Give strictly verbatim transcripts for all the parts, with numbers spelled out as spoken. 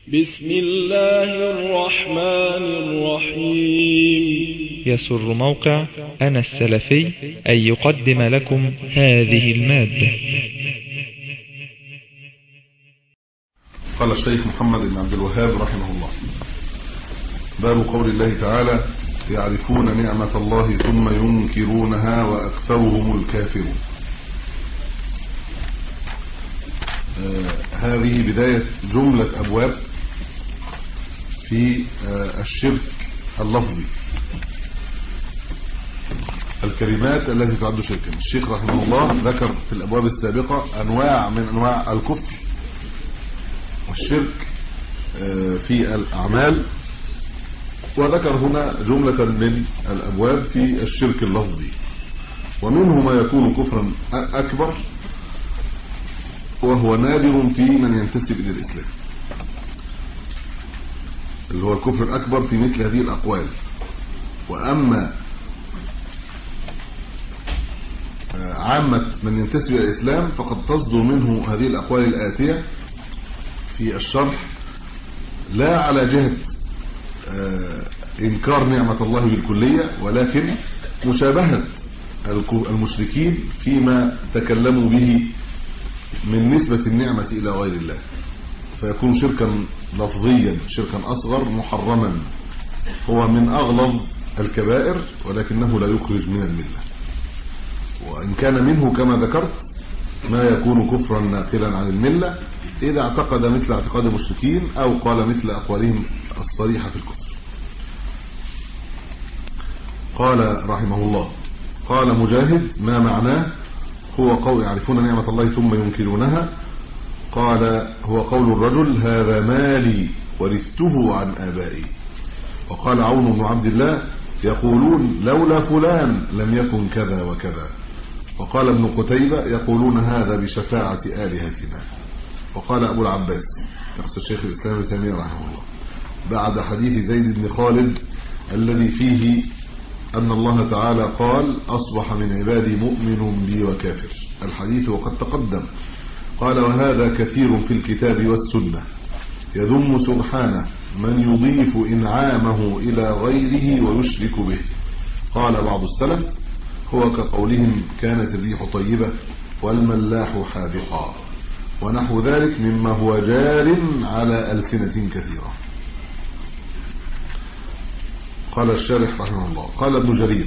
بسم الله الرحمن الرحيم. يسر موقع أنا السلفي أن يقدم لكم هذه المادة. قال الشيخ محمد بن عبد الوهاب رحمه الله: باب قول الله تعالى: يعرفون نعمة الله ثم ينكرونها وأكثرهم الكافرون. آه هذه بداية جملة أبواب في آه الشرك اللفظي، الكلمات التي تعد شركا. الشيخ رحمه الله ذكر في الأبواب السابقة أنواع من أنواع الكفر والشرك آه في الأعمال، وذكر هنا جملة من الأبواب في الشرك اللفظي، ومنه ما يكون كفرا أكبر وهو نادر في من ينتسب إلى الإسلام، اللي هو الكفر الأكبر في مثل هذه الأقوال. وأما عامة من ينتسب إلى الإسلام فقد تصدر منه هذه الأقوال الآتية في الشرح لا على جهة إنكار نعمة الله بالكلية، ولكن مشابهة المشركين فيما تكلموا به من نسبة النعمة إلى غير الله، فيكون شركا لفظيا، شركا أصغر محرما، هو من أغلظ الكبائر ولكنه لا يخرج من الملة. وإن كان منه كما ذكرت ما يكون كفرا ناقلا عن الملة إذا اعتقد مثل اعتقاد المشركين أو قال مثل أقوالهم الصريحة في الكفر. قال رحمه الله: قال مجاهد: ما معناه؟ هو قول يعرفون نعمة الله ثم ينكرونها. قال: هو قول الرجل: هذا مالي ورثته عن آبائي. وقال عون بن عبد الله: يقولون لولا فلان لم يكن كذا وكذا. وقال ابن قتيبة: يقولون هذا بشفاعة آلهتنا. وقال أبو العباس يقصد الشيخ الإسلام ابن تيمية رحمه الله بعد حديث زيد بن خالد الذي فيه أن الله تعالى قال: أصبح من عبادي مؤمن بي وكافر، الحديث وقد تقدم. قال: وهذا كثير في الكتاب والسنة، يذم سبحانه من يضيف إنعامه إلى غيره ويشرك به. قال بعض السلف: هو كقولهم كانت الريح طيبة والملاح حاذقا، ونحو ذلك مما هو جار على ألسنة كثيرة. قال الشارح رحمه الله: قال ابن جرير: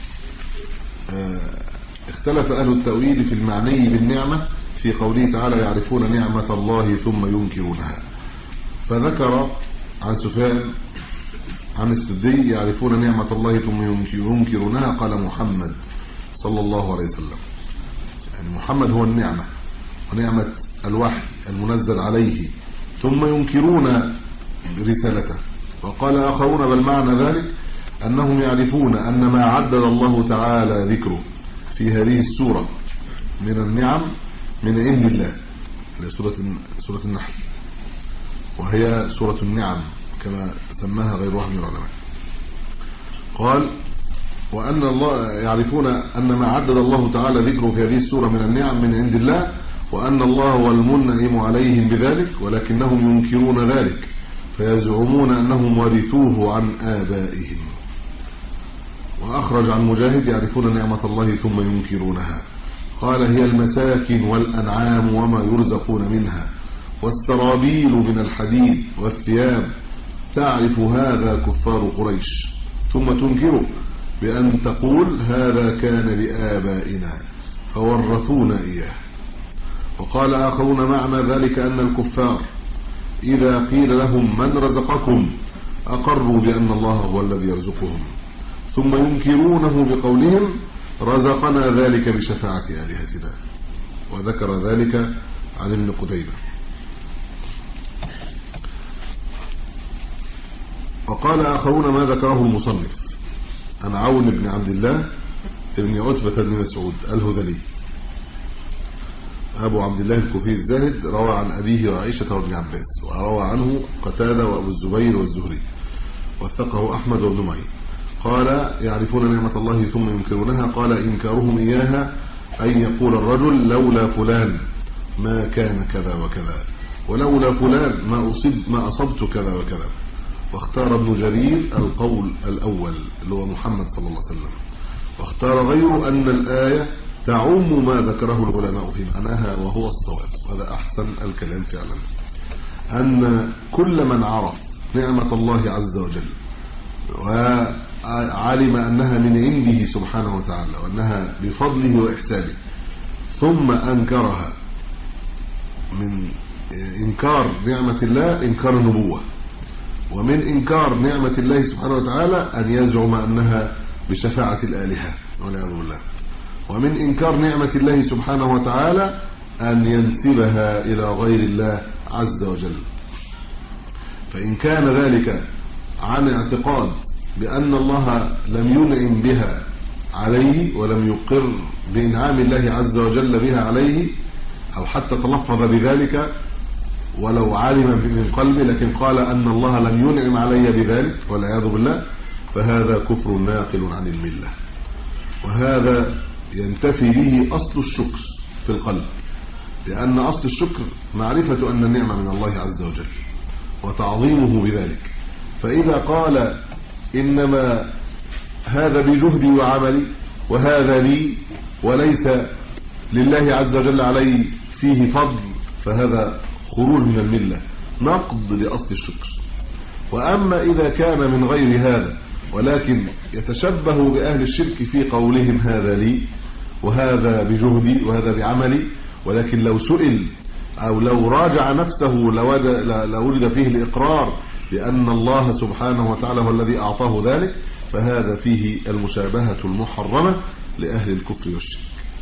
اختلف أهل التأويل في المعني بالنعمة في قوله تعالى: يعرفون نعمة الله ثم ينكرونها. فذكر عن سفيان عن السدي: يعرفون نعمة الله ثم ينكرونها. قال محمد صلى الله عليه وسلم، يعني محمد هو النعمة ونعمة الوحي المنزل عليه، ثم ينكرون رسالته. وقال آخرون: بل معنى ذلك أنهم يعرفون أن ما عدد الله تعالى ذكره في هذه السورة من النعم من عند الله، سورة سورة النحل، وهي سورة النعم كما سماها غير واحد من العلماء. قال: وأن الله يعرفون أن ما عدد الله تعالى ذكره في هذه السورة من النعم من عند الله، وأن الله هو المنعم عليهم بذلك، ولكنهم ينكرون ذلك فيزعمون أنهم ورثوه عن آبائهم. وأخرج عن مجاهد: يعرفون نعمة الله ثم ينكرونها. قال: هي المساكن والأنعام وما يرزقون منها، والسرابيل من الحديد والثياب، تعرف هذا كفار قريش ثم تنكره بأن تقول هذا كان لآبائنا فورثونا إياه. وقال آخرون: معنى ذلك أن الكفار إذا قيل لهم من رزقكم أقروا بأن الله هو الذي يرزقهم، ثم ينكرونه بقولهم رزقنا ذلك بشفاعة آلهتنا. وذكر ذلك عن ابن قتيبة. وقال آخرون ما ذكره المصنف عن عون بن عبد الله ابن عتبة بن مسعود الهذلي أبو عبد الله الكوفي الزاهد، روى عن أبيه وعائشة وابن عباس، وروى عنه قتادة وأبو الزبير والزهري، وثقه أحمد وابن معين. قال: يعرفون نعمة الله ثم ينكرونها. قال: إنكارهم إياها أن يقول الرجل لولا فلان ما كان كذا وكذا، ولولا فلان ما أصب ما أصبت كذا وكذا. واختار ابن جرير القول الأول اللي هو محمد صلى الله عليه وسلم، واختار غيره أن الآية تعم ما ذكره العلماء في معناها وهو الصواب. هذا أحسن الكلام فعلا، أن كل من عرف نعمة الله عز وجل وعلم أنها من عنده سبحانه وتعالى وأنها بفضله وإحسانه ثم أنكرها، من إنكار نعمة الله إنكار النبوة، ومن إنكار نعمة الله سبحانه وتعالى أن يزعم أنها بشفاعة الآلهة والعياذ بالله، ومن إنكار نعمة الله سبحانه وتعالى أن ينسبها إلى غير الله عز وجل. فإن كان ذلك عن اعتقاد بأن الله لم ينعم بها عليه ولم يقر بإنعام الله عز وجل بها عليه، أو حتى تلفظ بذلك ولو علم من قلبه لكن قال أن الله لم ينعم علي بذلك والعياذ بالله، فهذا كفر ناقل عن الملة. وهذا ينتفي به أصل الشكر في القلب، لأن أصل الشكر معرفة أن النعمة من الله عز وجل وتعظيمه بذلك. فإذا قال إنما هذا بجهدي وعملي وهذا لي وليس لله عز وجل علي فيه فضل، فهذا خروج من الملة، نقض لأصل الشكر. وأما إذا كان من غير هذا ولكن يتشبه بأهل الشرك في قولهم هذا لي وهذا بجهدي وهذا بعملي، ولكن لو سئل أو لو راجع نفسه لوجد فيه الإقرار بأن الله سبحانه وتعالى هو الذي أعطاه ذلك، فهذا فيه المشابهة المحرمة لأهل الكفر والشرك.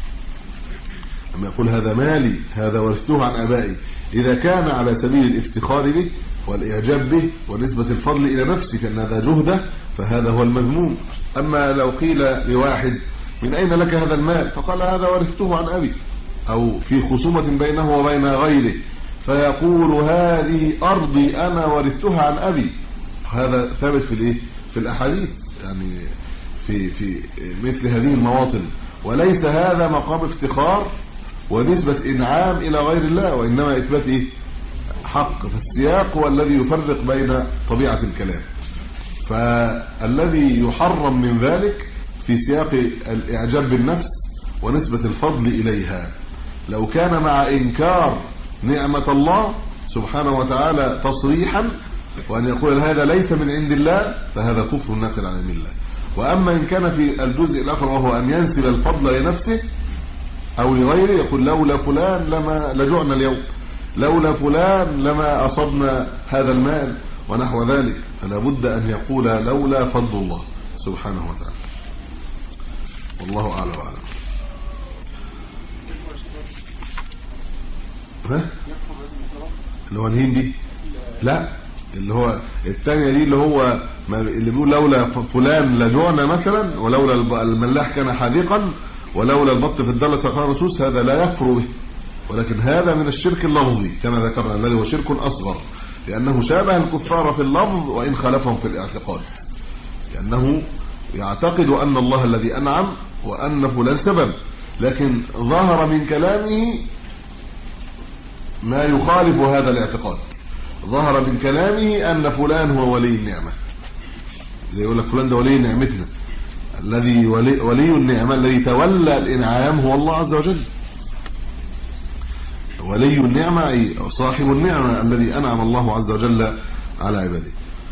أما يقول هذا مالي هذا ورثته عن أبائي، إذا كان على سبيل الافتخار به والإعجاب به ونسبة الفضل إلى نفسه كأن هذا جهده، فهذا هو المذموم. أما لو قيل لواحد من أين لك هذا المال فقال هذا ورثته عن أبي، أو في خصومة بينه وبين غيره فيقول هذه أرضي أنا ورثتها عن أبي، هذا ثابت في الإيه؟ في الأحاديث، يعني في في مثل هذه المواطن. وليس هذا مقام افتخار ونسبة إنعام إلى غير الله، وإنما إثبات إيه؟ حق. فالسياق هو الذي يفرق بين طبيعة الكلام. فالذي يحرم من ذلك في سياق الإعجاب بالنفس ونسبة الفضل إليها. لو كان مع إنكار نعمة الله سبحانه وتعالى تصريحا وأن يقول هذا ليس من عند الله، فهذا كفر ناقل عن الملة. وأما إن كان في الجزء الآخر وهو أن ينسب الفضل لنفسه أو لغيره، يقول لولا فلان لما لجعنا اليوم، لولا فلان لما أصبنا هذا المال ونحو ذلك، فلا بد أن يقول لولا فضل الله سبحانه وتعالى. والله أعلم وأعلم. ها؟ اللي هو الهين دي؟ لا، اللي هو الثانية دي اللي هو اللي بيقول لولا فلان لجوعنا مثلا، ولولا الملاح كان حديقا، ولولا البط في الدلة فقال رسوس، هذا لا يكفر به، ولكن هذا من الشرك اللفظي كما ذكرنا الذي هو شرك أصغر، لأنه شابه الكفار في اللفظ وإن خالفهم في الاعتقاد، لأنه يعتقد أن الله الذي أنعم وأن فلان سبب، لكن ظهر من كلامه ما يخالف هذا الاعتقاد. ظهر من كلامه أن فلان هو ولي النعمة، زي يقول لك فلان ده ولي نعمتنا، الذي ولي, ولي النعمة الذي تولى الإنعام هو الله عز وجل. ولي النعمة أي صاحب النعمة الذي أنعم الله عز وجل على عباده.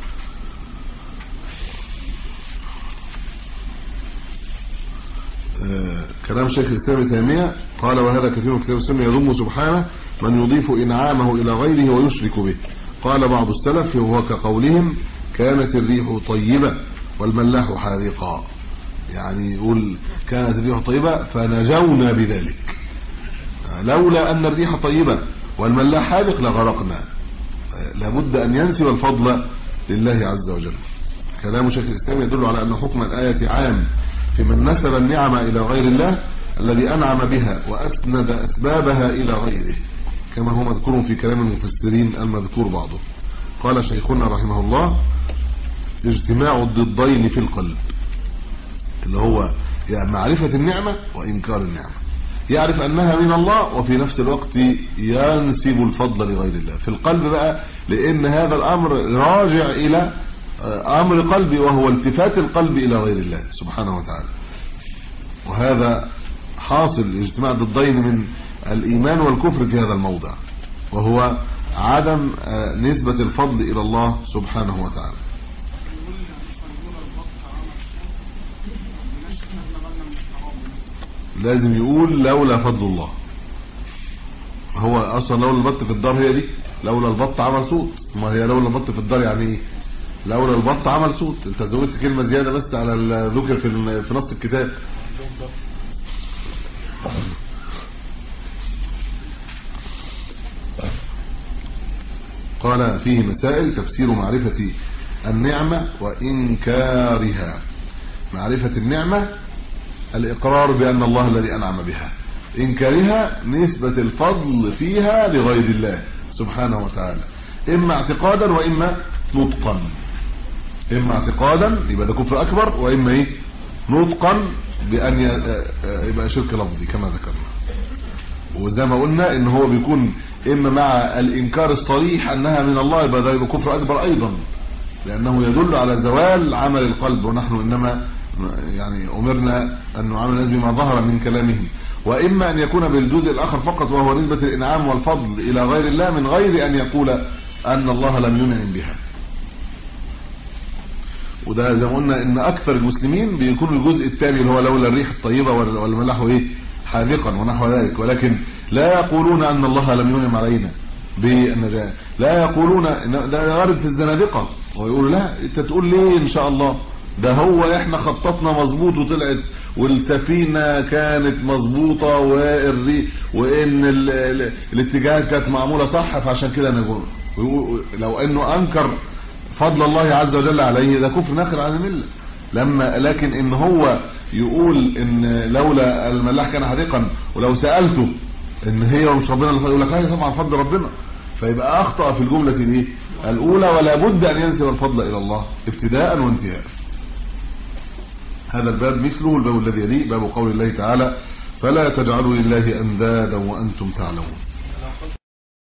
آه كلام شيخ الإسلام ابن تيمية قال وهذا كثير من كتاب السنة يضم سبحانه من يضيف إنعامه إلى غيره ويشرك به. قال بعض السلف وهو كقولهم كانت الريح طيبة والملاح حاذقا، يعني يقول كانت الريح طيبة فنجونا بذلك، لولا أن الريح طيبة والملاح حاذق لغرقنا. لابد أن ينسب الفضل لله عز وجل. كلام شيخ الإسلام يدل على أن حكم الآية عام في من نسب النعمة إلى غير الله الذي أنعم بها وأسند أسبابها إلى غيره، كما هو مذكور في كلام المفسرين المذكور بعضه. قال شيخنا رحمه الله اجتماع الضدين في القلب، اللي هو يعني معرفة النعمة وإنكار النعمة. يعرف أنها من الله وفي نفس الوقت ينسب الفضل لغير الله في القلب بقى، لأن هذا الأمر راجع إلى أمر قلبي وهو التفات القلب إلى غير الله سبحانه وتعالى. وهذا حاصل اجتماع ضدين من الإيمان والكفر في هذا الموضع، وهو عدم نسبة الفضل إلى الله سبحانه وتعالى. لازم يقول لولا فضل الله. هو اصلا لولا البط في الدار هي دي، لولا البط عمل صوت. ما هي لولا البط في الدار يعني ايه؟ لولا البط عمل صوت. انت زودت كلمه زياده بس على الذكر في في نص الكتاب. قال فيه مسائل: تفسير معرفة النعمة وإنكارها. معرفة النعمة الإقرار بأن الله الذي أنعم بها، إنكارها نسبة الفضل فيها لغير الله سبحانه وتعالى، إما اعتقادا وإما نطقا. إما اعتقادا يبقى ده كفر أكبر، وإما إيه نطقا بأن يبقى شرك لفظي كما ذكرنا. وزي ما قلنا إن هو بيكون إما مع الإنكار الصريح أنها من الله يبقى ده يبقى كفر أكبر أيضا، لأنه يدل على زوال عمل القلب، ونحن إنما يعني أمرنا أن نعامل الناس بما ظهر من كلامهم. وإما أن يكون بالجزء الآخر فقط، وهو نسبة الإنعام والفضل إلى غير الله من غير أن يقول أن الله لم ينعم بها. وده زي ما قلنا إن أكثر المسلمين بيكون الجزء الثاني اللي هو لولا الريح الطيبة والملاح إيه حاذقا ونحو ذلك، ولكن لا يقولون أن الله لم ينعم علينا بالنجاة. لا يقولون، ده وارد في الزنادقة، ويقولوا لا أنت تقول ليه إن شاء الله، ده هو احنا خططنا مظبوط وطلعت والسفينه كانت مظبوطه والري وان ال ال الاتجاه كانت معموله صح، فعشان كده نقول لو انه انكر فضل الله عز وجل عليه ده كفر ناقل عن المله. لما لكن ان هو يقول ان لولا الملاح كان حديقا، ولو سالته ان هي مش ربنا اللي يقول لك لا طبعا فضل ربنا، فيبقى اخطا في الجمله دي الاولى، ولا بد ان ينسب الفضل الى الله ابتداء وانتهاء. هذا الباب مثله الباب الذي يليه باب قول الله تعالى: فلا تجعلوا لله اندادا وانتم تعلمون.